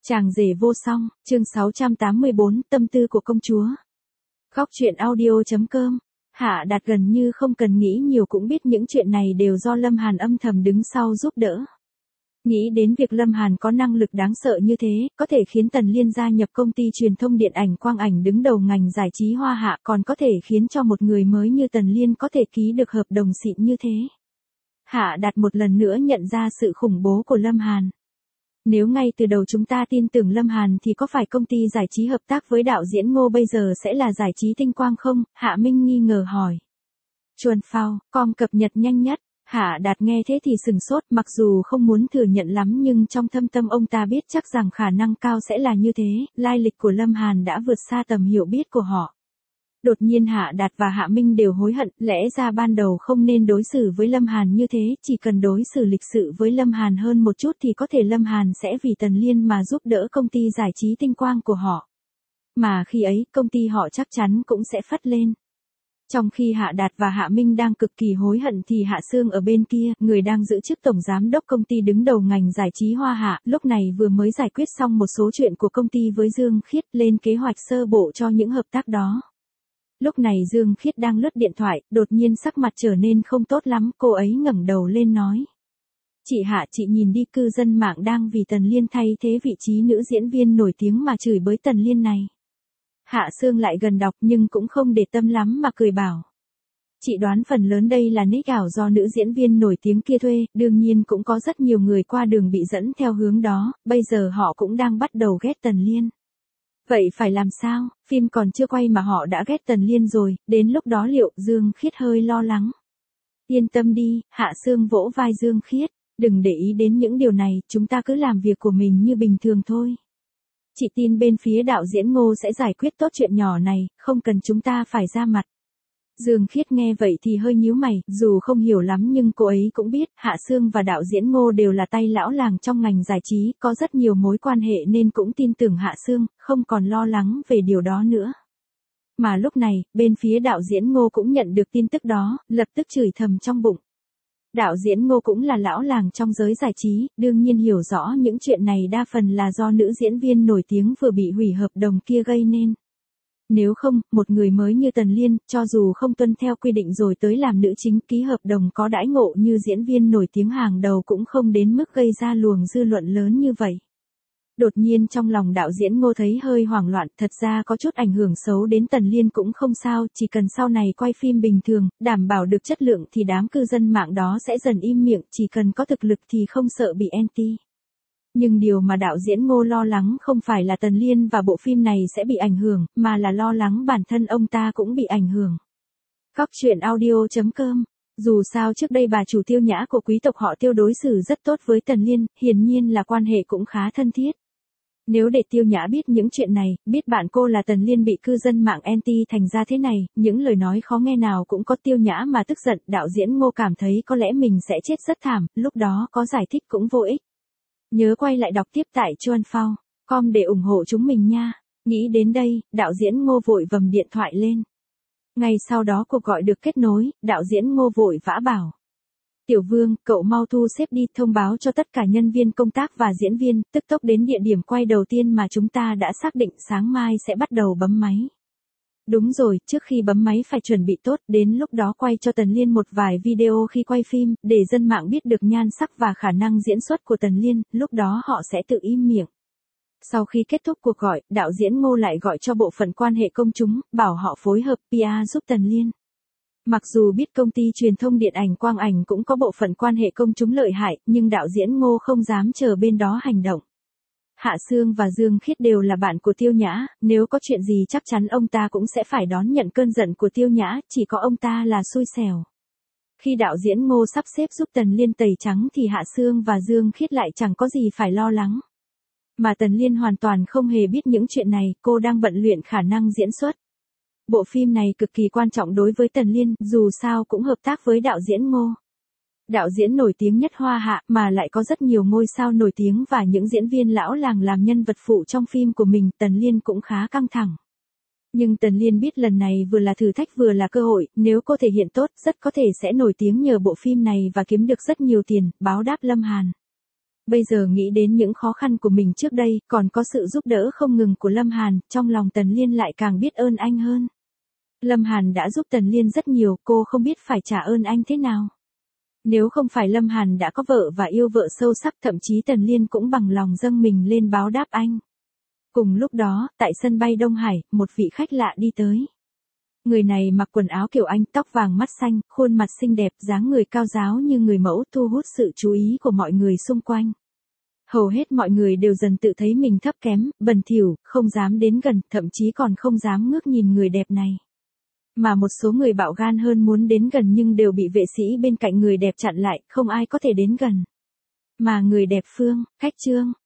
Chàng rể vô song, chương 684, tâm tư của công chúa. Góc truyện audio.com. Hạ Đạt gần như không cần nghĩ nhiều cũng biết những chuyện này đều do Lâm Hàn âm thầm đứng sau giúp đỡ. Nghĩ đến việc Lâm Hàn có năng lực đáng sợ như thế, có thể khiến Tần Liên gia nhập công ty truyền thông điện ảnh quang ảnh đứng đầu ngành giải trí Hoa Hạ, còn có thể khiến cho một người mới như Tần Liên có thể ký được hợp đồng xịn như thế. Hạ Đạt một lần nữa nhận ra sự khủng bố của Lâm Hàn. Nếu ngay từ đầu chúng ta tin tưởng Lâm Hàn thì có phải công ty giải trí hợp tác với đạo diễn Ngô bây giờ sẽ là giải trí tinh quang không? Hạ Minh nghi ngờ hỏi. Chuồn phao, com cập nhật nhanh nhất. Hạ Đạt nghe thế thì sừng sốt, mặc dù không muốn thừa nhận lắm nhưng trong thâm tâm ông ta biết chắc rằng khả năng cao sẽ là như thế, lai lịch của Lâm Hàn đã vượt xa tầm hiểu biết của họ. Đột nhiên Hạ Đạt và Hạ Minh đều hối hận, lẽ ra ban đầu không nên đối xử với Lâm Hàn như thế, chỉ cần đối xử lịch sự với Lâm Hàn hơn một chút thì có thể Lâm Hàn sẽ vì Tần Liên mà giúp đỡ công ty giải trí tinh quang của họ. Mà khi ấy, công ty họ chắc chắn cũng sẽ phất lên. Trong khi Hạ Đạt và Hạ Minh đang cực kỳ hối hận thì Hạ Sương ở bên kia, người đang giữ chức tổng giám đốc công ty đứng đầu ngành giải trí Hoa Hạ, lúc này vừa mới giải quyết xong một số chuyện của công ty với Dương Khiết, lên kế hoạch sơ bộ cho những hợp tác đó. Lúc này Dương Khiết đang lướt điện thoại, đột nhiên sắc mặt trở nên không tốt lắm, cô ấy ngẩng đầu lên nói. Chị Hạ, chị nhìn đi, cư dân mạng đang vì Tần Liên thay thế vị trí nữ diễn viên nổi tiếng mà chửi bới Tần Liên này. Hạ Sương lại gần đọc nhưng cũng không để tâm lắm mà cười bảo. Chị đoán phần lớn đây là nick ảo do nữ diễn viên nổi tiếng kia thuê, đương nhiên cũng có rất nhiều người qua đường bị dẫn theo hướng đó, bây giờ họ cũng đang bắt đầu ghét Tần Liên. Vậy phải làm sao, phim còn chưa quay mà họ đã ghét Tần Liên rồi, đến lúc đó liệu? Dương Khiết hơi lo lắng. Yên tâm đi, Hạ Sương vỗ vai Dương Khiết, đừng để ý đến những điều này, chúng ta cứ làm việc của mình như bình thường thôi. Chị tin bên phía đạo diễn Ngô sẽ giải quyết tốt chuyện nhỏ này, không cần chúng ta phải ra mặt. Dương Khiết nghe vậy thì hơi nhíu mày, dù không hiểu lắm nhưng cô ấy cũng biết, Hạ Sương và đạo diễn Ngô đều là tay lão làng trong ngành giải trí, có rất nhiều mối quan hệ nên cũng tin tưởng Hạ Sương, không còn lo lắng về điều đó nữa. Mà lúc này, bên phía đạo diễn Ngô cũng nhận được tin tức đó, lập tức chửi thầm trong bụng. Đạo diễn Ngô cũng là lão làng trong giới giải trí, đương nhiên hiểu rõ những chuyện này đa phần là do nữ diễn viên nổi tiếng vừa bị hủy hợp đồng kia gây nên. Nếu không, một người mới như Tần Liên, cho dù không tuân theo quy định rồi tới làm nữ chính ký hợp đồng có đãi ngộ như diễn viên nổi tiếng hàng đầu cũng không đến mức gây ra luồng dư luận lớn như vậy. Đột nhiên trong lòng đạo diễn Ngô thấy hơi hoảng loạn, thật ra có chút ảnh hưởng xấu đến Tần Liên cũng không sao, chỉ cần sau này quay phim bình thường, đảm bảo được chất lượng thì đám cư dân mạng đó sẽ dần im miệng, chỉ cần có thực lực thì không sợ bị anti. Nhưng điều mà đạo diễn Ngô lo lắng không phải là Tần Liên và bộ phim này sẽ bị ảnh hưởng, mà là lo lắng bản thân ông ta cũng bị ảnh hưởng. Góc truyện audio.com. Dù sao trước đây bà chủ Tiêu Nhã của quý tộc họ Tiêu đối xử rất tốt với Tần Liên, hiển nhiên là quan hệ cũng khá thân thiết. Nếu để Tiêu Nhã biết những chuyện này, biết bạn cô là Tần Liên bị cư dân mạng anti thành ra thế này, những lời nói khó nghe nào cũng có Tiêu Nhã mà tức giận, đạo diễn Ngô cảm thấy có lẽ mình sẽ chết rất thảm, lúc đó có giải thích cũng vô ích. Nhớ quay lại đọc tiếp tại chuanphao.com để ủng hộ chúng mình nha. Nghĩ đến đây, đạo diễn Ngô vội vầm điện thoại lên. Ngay sau đó cuộc gọi được kết nối, đạo diễn Ngô vội vã bảo. Tiểu Vương, cậu mau thu xếp đi, thông báo cho tất cả nhân viên công tác và diễn viên, tức tốc đến địa điểm quay đầu tiên mà chúng ta đã xác định, sáng mai sẽ bắt đầu bấm máy. Đúng rồi, trước khi bấm máy phải chuẩn bị tốt, đến lúc đó quay cho Tần Liên một vài video khi quay phim, để dân mạng biết được nhan sắc và khả năng diễn xuất của Tần Liên, lúc đó họ sẽ tự im miệng. Sau khi kết thúc cuộc gọi, đạo diễn Ngô lại gọi cho bộ phận quan hệ công chúng, bảo họ phối hợp PR giúp Tần Liên. Mặc dù biết công ty truyền thông điện ảnh quang ảnh cũng có bộ phận quan hệ công chúng lợi hại, nhưng đạo diễn Ngô không dám chờ bên đó hành động. Hạ Sương và Dương Khiết đều là bạn của Tiêu Nhã, nếu có chuyện gì chắc chắn ông ta cũng sẽ phải đón nhận cơn giận của Tiêu Nhã, chỉ có ông ta là xui xẻo. Khi đạo diễn Ngô sắp xếp giúp Tần Liên tẩy trắng thì Hạ Sương và Dương Khiết lại chẳng có gì phải lo lắng. Mà Tần Liên hoàn toàn không hề biết những chuyện này, cô đang bận luyện khả năng diễn xuất. Bộ phim này cực kỳ quan trọng đối với Tần Liên, dù sao cũng hợp tác với đạo diễn Ngô. Đạo diễn nổi tiếng nhất Hoa Hạ mà lại có rất nhiều ngôi sao nổi tiếng và những diễn viên lão làng làm nhân vật phụ trong phim của mình, Tần Liên cũng khá căng thẳng. Nhưng Tần Liên biết lần này vừa là thử thách vừa là cơ hội, nếu cô thể hiện tốt, rất có thể sẽ nổi tiếng nhờ bộ phim này và kiếm được rất nhiều tiền, báo đáp Lâm Hàn. Bây giờ nghĩ đến những khó khăn của mình trước đây, còn có sự giúp đỡ không ngừng của Lâm Hàn, trong lòng Tần Liên lại càng biết ơn anh hơn. Lâm Hàn đã giúp Tần Liên rất nhiều, cô không biết phải trả ơn anh thế nào. Nếu không phải Lâm Hàn đã có vợ và yêu vợ sâu sắc, thậm chí Tần Liên cũng bằng lòng dâng mình lên báo đáp anh. Cùng lúc đó, tại sân bay Đông Hải, một vị khách lạ đi tới. Người này mặc quần áo kiểu Anh, tóc vàng mắt xanh, khuôn mặt xinh đẹp, dáng người cao ráo như người mẫu, thu hút sự chú ý của mọi người xung quanh. Hầu hết mọi người đều dần tự thấy mình thấp kém, bẩn thỉu, không dám đến gần, thậm chí còn không dám ngước nhìn người đẹp này. Mà một số người bạo gan hơn muốn đến gần nhưng đều bị vệ sĩ bên cạnh người đẹp chặn lại, không ai có thể đến gần. Mà người đẹp Phương, khách Trương,